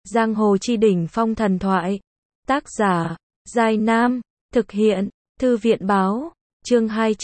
Giang hồ chi đỉnh phong thần thoại. Tác giả, Giai Nam. Thực hiện, Thư viện báo. Chương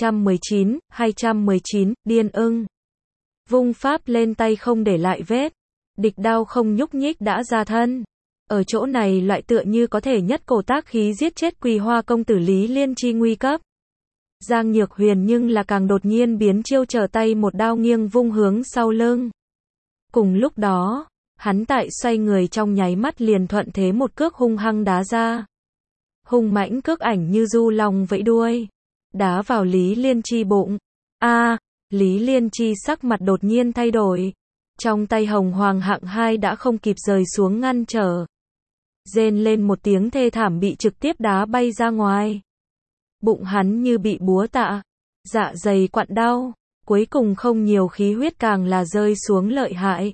219, điên ưng. Vung pháp lên tay không để lại vết. Địch đao không nhúc nhích đã ra thân. Ở chỗ này loại tựa như có thể nhất cổ tác khí giết chết Quỳ Hoa công tử Lý Liên chi nguy cấp. Giang Nhược Huyền nhưng là càng đột nhiên biến chiêu, trở tay một đao nghiêng vung hướng sau lưng. Cùng lúc đó, hắn tại xoay người trong nháy mắt liền thuận thế một cước hung hăng đá ra. Hung mãnh cước ảnh như du long vẫy đuôi, đá vào Lý Liên chi bụng. Lý Liên chi sắc mặt đột nhiên thay đổi. Trong tay hồng hoàng hạng 2 đã không kịp rời xuống ngăn trở. Rên lên một tiếng thê thảm bị trực tiếp đá bay ra ngoài. Bụng hắn như bị búa tạ, dạ dày quặn đau, cuối cùng không nhiều khí huyết càng là rơi xuống lợi hại.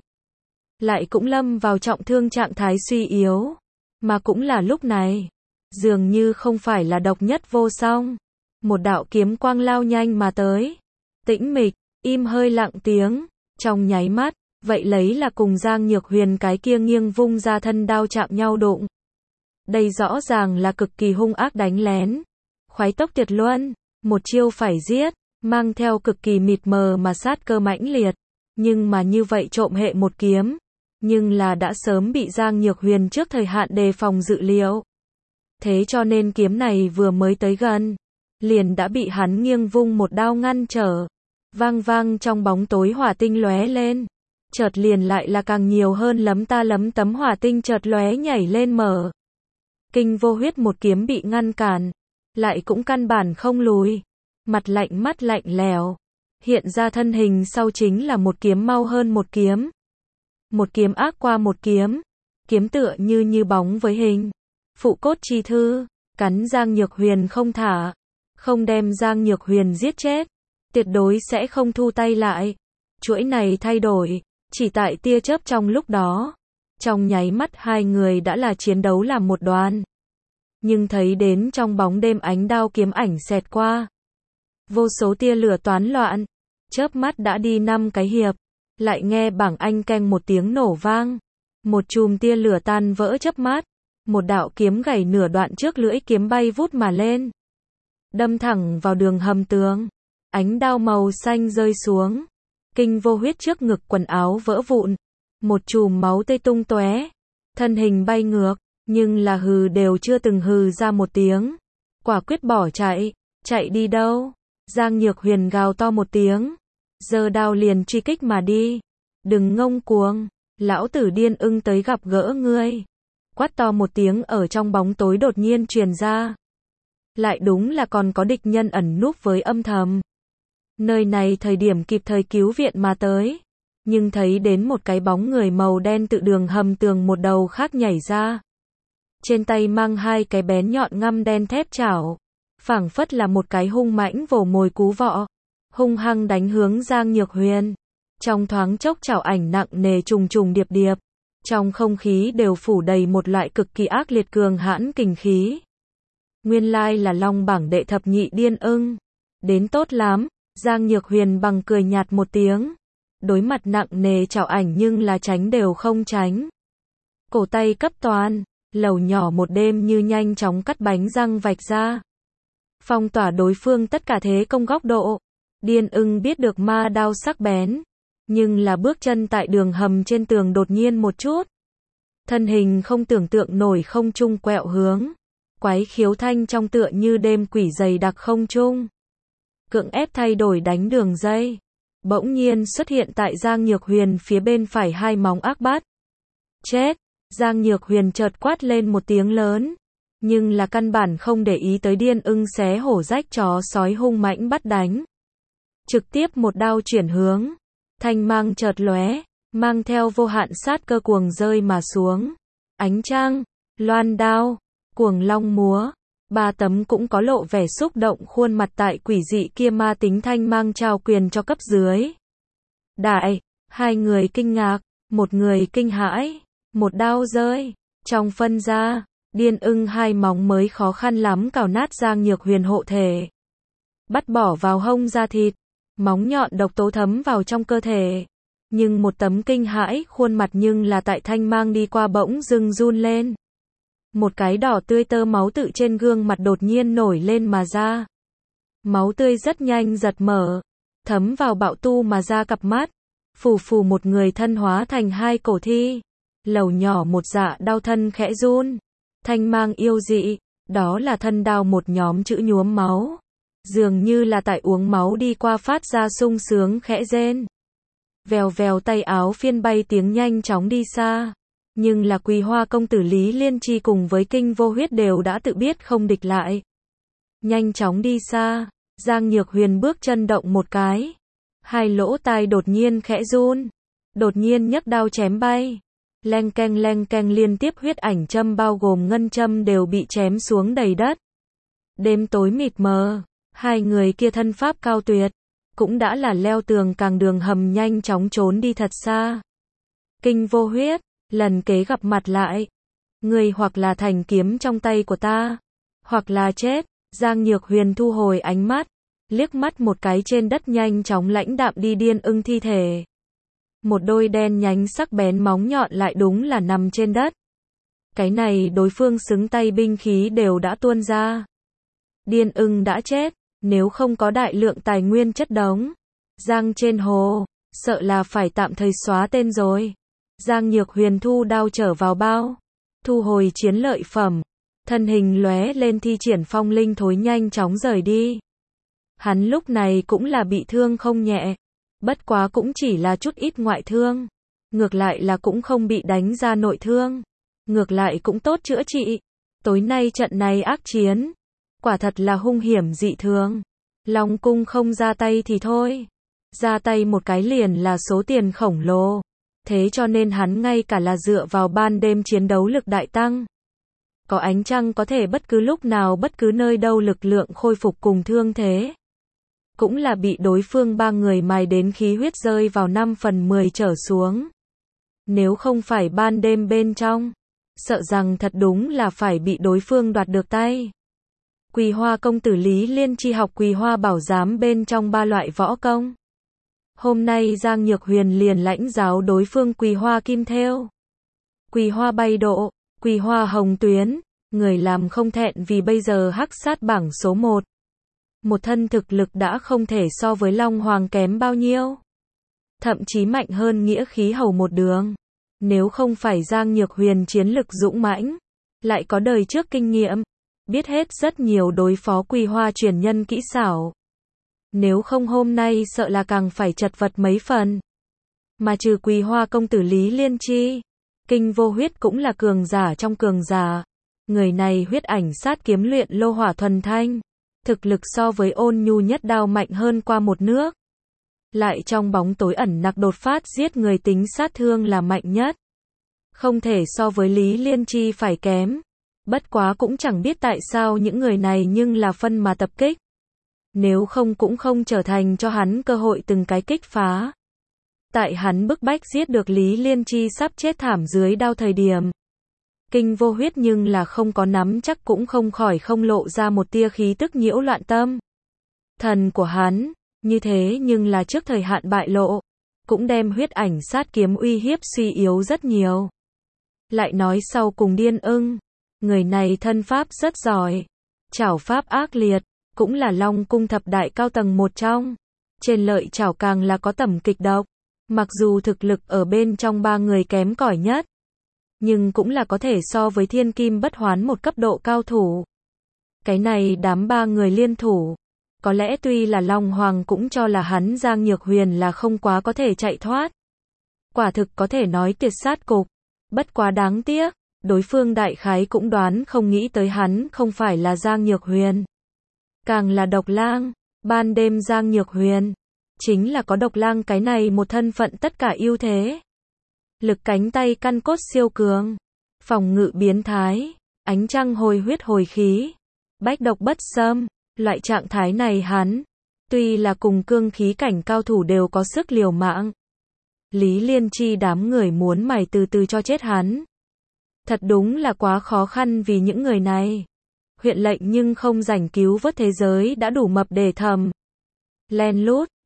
Lại cũng lâm vào trọng thương trạng thái suy yếu. Mà cũng là lúc này, dường như không phải là độc nhất vô song. Một đạo kiếm quang lao nhanh mà tới. Tĩnh mịch, im hơi lặng tiếng, trong nháy mắt, vậy lấy là cùng Giang Nhược Huyền cái kia nghiêng vung ra thân đao chạm nhau đụng. Đây rõ ràng là cực kỳ hung ác đánh lén. Khoái tốc tuyệt luân, một chiêu phải giết, mang theo cực kỳ mịt mờ mà sát cơ mãnh liệt. Nhưng mà như vậy trộm hệ một kiếm, nhưng là đã sớm bị Giang Nhược Huyền trước thời hạn đề phòng dự liệu. Thế cho nên kiếm này vừa mới tới gần, liền đã bị hắn nghiêng vung một đao ngăn trở. Vang vang trong bóng tối hỏa tinh lóe lên. Chợt liền lại là càng nhiều hơn lấm tấm hỏa tinh chợt lóe nhảy lên mở. Kinh Vô Huyết một kiếm bị ngăn cản, lại cũng căn bản không lùi. Mặt lạnh mắt lạnh lèo, hiện ra thân hình sau chính là một kiếm mau hơn một kiếm. Một kiếm ác qua một kiếm, kiếm tựa như bóng với hình. Phụ cốt chi thư, cắn Giang Nhược Huyền không thả, không đem Giang Nhược Huyền giết chết, tuyệt đối sẽ không thu tay lại. Chuỗi này thay đổi, chỉ tại tia chớp trong lúc đó. Trong nháy mắt hai người đã là chiến đấu làm một đoàn. Nhưng thấy đến trong bóng đêm ánh đao kiếm ảnh xẹt qua. Vô số tia lửa toán loạn, chớp mắt đã đi 5 cái hiệp. Lại nghe bảng anh keng một tiếng nổ vang. Một chùm tia lửa tan vỡ chớp mắt. Một đạo kiếm gãy nửa đoạn trước lưỡi kiếm bay vút mà lên. Đâm thẳng vào đường hầm tường. Ánh đao màu xanh rơi xuống. Kinh Vô Huyết trước ngực quần áo vỡ vụn. Một chùm máu tươi tung tóe. Thân hình bay ngược. Nhưng là hừ đều chưa từng hừ ra một tiếng. Quả quyết bỏ chạy. Chạy đi đâu? Giang Nhược Huyền gào to một tiếng. Giơ đao liền truy kích mà đi. Đừng ngông cuồng. Lão tử điên ưng tới gặp gỡ ngươi. Quát to một tiếng ở trong bóng tối đột nhiên truyền ra. Lại đúng là còn có địch nhân ẩn núp với âm thầm. Nơi này thời điểm kịp thời cứu viện mà tới. Nhưng thấy đến một cái bóng người màu đen tự đường hầm tường một đầu khác nhảy ra. Trên tay mang hai cái bén nhọn ngăm đen thép chảo. Phảng phất là một cái hung mãnh vồ mồi cú vọ. Hung hăng đánh hướng Giang Nhược Huyền. Trong thoáng chốc chảo ảnh nặng nề trùng trùng điệp điệp. Trong không khí đều phủ đầy một loại cực kỳ ác liệt cường hãn kình khí. Nguyên lai là Long bảng đệ thập nhị điên ưng. Đến tốt lắm, Giang Nhược Huyền bằng cười nhạt một tiếng. Đối mặt nặng nề chảo ảnh nhưng là tránh đều không tránh. Cổ tay cấp toàn, lẩu nhỏ một đêm như nhanh chóng cắt bánh răng vạch ra. Phong tỏa đối phương tất cả thế công góc độ. Điên ưng biết được ma đao sắc bén. Nhưng là bước chân tại đường hầm trên tường đột nhiên một chút. Thân hình không tưởng tượng nổi không trung quẹo hướng. Quái khiếu thanh trong tựa như đêm quỷ dày đặc không trung. Cưỡng ép thay đổi đánh đường dây. Bỗng nhiên xuất hiện tại Giang Nhược Huyền phía bên phải hai móng ác bắt. Chết! Giang Nhược Huyền chợt quát lên một tiếng lớn. Nhưng là căn bản không để ý tới điên ưng xé hổ rách chó sói hung mãnh bắt đánh. Trực tiếp một đao chuyển hướng. Thanh mang chợt lóe, mang theo vô hạn sát cơ cuồng rơi mà xuống. Ánh trăng, loan đao, cuồng long múa. Ba tấm cũng có lộ vẻ xúc động khuôn mặt tại quỷ dị kia ma tính thanh mang trao quyền cho cấp dưới. Đại, hai người kinh ngạc, một người kinh hãi, một đao rơi. Trong phân ra, điên ưng hai móng mới khó khăn lắm cào nát Giang Nhược Huyền hộ thể. Bắt bỏ vào hông da thịt. Móng nhọn độc tố thấm vào trong cơ thể. Nhưng một tấm kinh hãi khuôn mặt nhưng là tại Thanh Mang đi qua bỗng dưng run lên. Một cái đỏ tươi tơ máu tự trên gương mặt đột nhiên nổi lên mà ra. Máu tươi rất nhanh giật mở, thấm vào Bạo Tu mà ra cặp mắt. Phù phù một người thân hóa thành hai cổ thi. Lầu nhỏ một dạ đao thân khẽ run. Thanh Mang yêu dị, đó là thân đao một nhóm chữ nhuốm máu. Dường như là tại uống máu đi qua phát ra sung sướng khẽ rên. Vèo vèo tay áo phiên bay tiếng nhanh chóng đi xa. Nhưng là Quỳ Hoa công tử Lý Liên Chi cùng với Kinh Vô Huyết đều đã tự biết không địch lại. Nhanh chóng đi xa, Giang Nhược Huyền bước chân động một cái. Hai lỗ tai đột nhiên khẽ run. Đột nhiên nhấc đao chém bay. Leng keng liên tiếp huyết ảnh châm bao gồm ngân châm đều bị chém xuống đầy đất. Đêm tối mịt mờ, hai người kia thân pháp cao tuyệt, cũng đã là leo tường càng đường hầm nhanh chóng trốn đi thật xa. Kinh Vô Huyết, lần kế gặp mặt lại, người hoặc là thành kiếm trong tay của ta, hoặc là chết. Giang Nhược Huyền thu hồi ánh mắt, liếc mắt một cái trên đất nhanh chóng lãnh đạm đi Điên Ưng thi thể. Một đôi đen nhánh sắc bén móng nhọn lại đúng là nằm trên đất. Cái này đối phương xứng tay binh khí đều đã tuôn ra. Điên Ưng đã chết, nếu không có đại lượng tài nguyên chất đống, giang trên hồ, sợ là phải tạm thời xóa tên rồi. Giang Nhược Huyền thu đao trở vào bao, thu hồi chiến lợi phẩm, thân hình lóe lên thi triển phong linh thối nhanh chóng rời đi. Hắn lúc này cũng là bị thương không nhẹ, bất quá cũng chỉ là chút ít ngoại thương, ngược lại là cũng không bị đánh ra nội thương, ngược lại cũng tốt chữa trị. Tối nay trận này ác chiến, quả thật là hung hiểm dị thường. Long Cung không ra tay thì thôi, ra tay một cái liền là số tiền khổng lồ, thế cho nên hắn ngay cả là dựa vào ban đêm chiến đấu lực đại tăng. Có ánh trăng có thể bất cứ lúc nào bất cứ nơi đâu lực lượng khôi phục cùng thương thế. Cũng là bị đối phương ba người mài đến khí huyết rơi vào 5/10 trở xuống. Nếu không phải ban đêm bên trong, sợ rằng thật đúng là phải bị đối phương đoạt được tay. Quỳ Hoa công tử Lý Liên Chi học Quỳ Hoa bảo giám bên trong 3 loại võ công. Hôm nay Giang Nhược Huyền liền lãnh giáo đối phương Quỳ Hoa kim thêu, Quỳ Hoa bay độ, Quỳ Hoa hồng tuyến, người làm không thẹn vì bây giờ hắc sát bảng số 1. Một thân thực lực đã không thể so với Long Hoàng kém bao nhiêu. Thậm chí mạnh hơn nghĩa khí hầu một đường. Nếu không phải Giang Nhược Huyền chiến lực dũng mãnh, lại có đời trước kinh nghiệm, biết hết rất nhiều đối phó Quỳ Hoa truyền nhân kỹ xảo. Nếu không hôm nay sợ là càng phải chật vật mấy phần. Mà trừ Quỳ Hoa công tử Lý Liên Chi, Kinh Vô Huyết cũng là cường giả trong cường giả. Người này huyết ảnh sát kiếm luyện lô hỏa thuần thanh, thực lực so với Ôn Nhu nhất đao mạnh hơn qua một nước. Lại trong bóng tối ẩn nặc đột phát giết người tính sát thương là mạnh nhất. Không thể so với Lý Liên Chi phải kém. Bất quá cũng chẳng biết tại sao những người này nhưng là phân mà tập kích. Nếu không cũng không trở thành cho hắn cơ hội từng cái kích phá. Tại hắn bức bách giết được Lý Liên Chi sắp chết thảm dưới đao thời điểm. Kinh Vô Huyết nhưng là không có nắm chắc cũng không khỏi không lộ ra một tia khí tức nhiễu loạn tâm. Thần của hắn, như thế nhưng là trước thời hạn bại lộ, cũng đem huyết ảnh sát kiếm uy hiếp suy yếu rất nhiều. Lại nói sau cùng Điên Ưng, người này thân pháp rất giỏi, trảo pháp ác liệt, cũng là Long Cung thập đại cao tầng một trong. Trên lợi trảo càng là có tầm kịch độc, mặc dù thực lực ở bên trong 3 người kém cỏi nhất, nhưng cũng là có thể so với Thiên Kim Bất Hoán một cấp độ cao thủ. Cái này đám 3 người liên thủ, có lẽ tuy là Long Hoàng cũng cho là hắn Giang Nhược Huyền là không quá có thể chạy thoát. Quả thực có thể nói tuyệt sát cục, bất quá đáng tiếc, đối phương đại khái cũng đoán không nghĩ tới hắn không phải là Giang Nhược Huyền. Càng là Độc Lang, ban đêm Giang Nhược Huyền, chính là có Độc Lang cái này một thân phận tất cả ưu thế. Lực cánh tay căn cốt siêu cường, phòng ngự biến thái, ánh trăng hồi huyết hồi khí, bách độc bất xâm, loại trạng thái này hắn, tuy là cùng cương khí cảnh cao thủ đều có sức liều mạng. Lý Liên Chi đám người muốn mày từ từ cho chết hắn. Thật đúng là quá khó khăn vì những người này. Huyện lệnh nhưng không rảnh cứu vớt thế giới đã đủ mập để thầm. Len lút,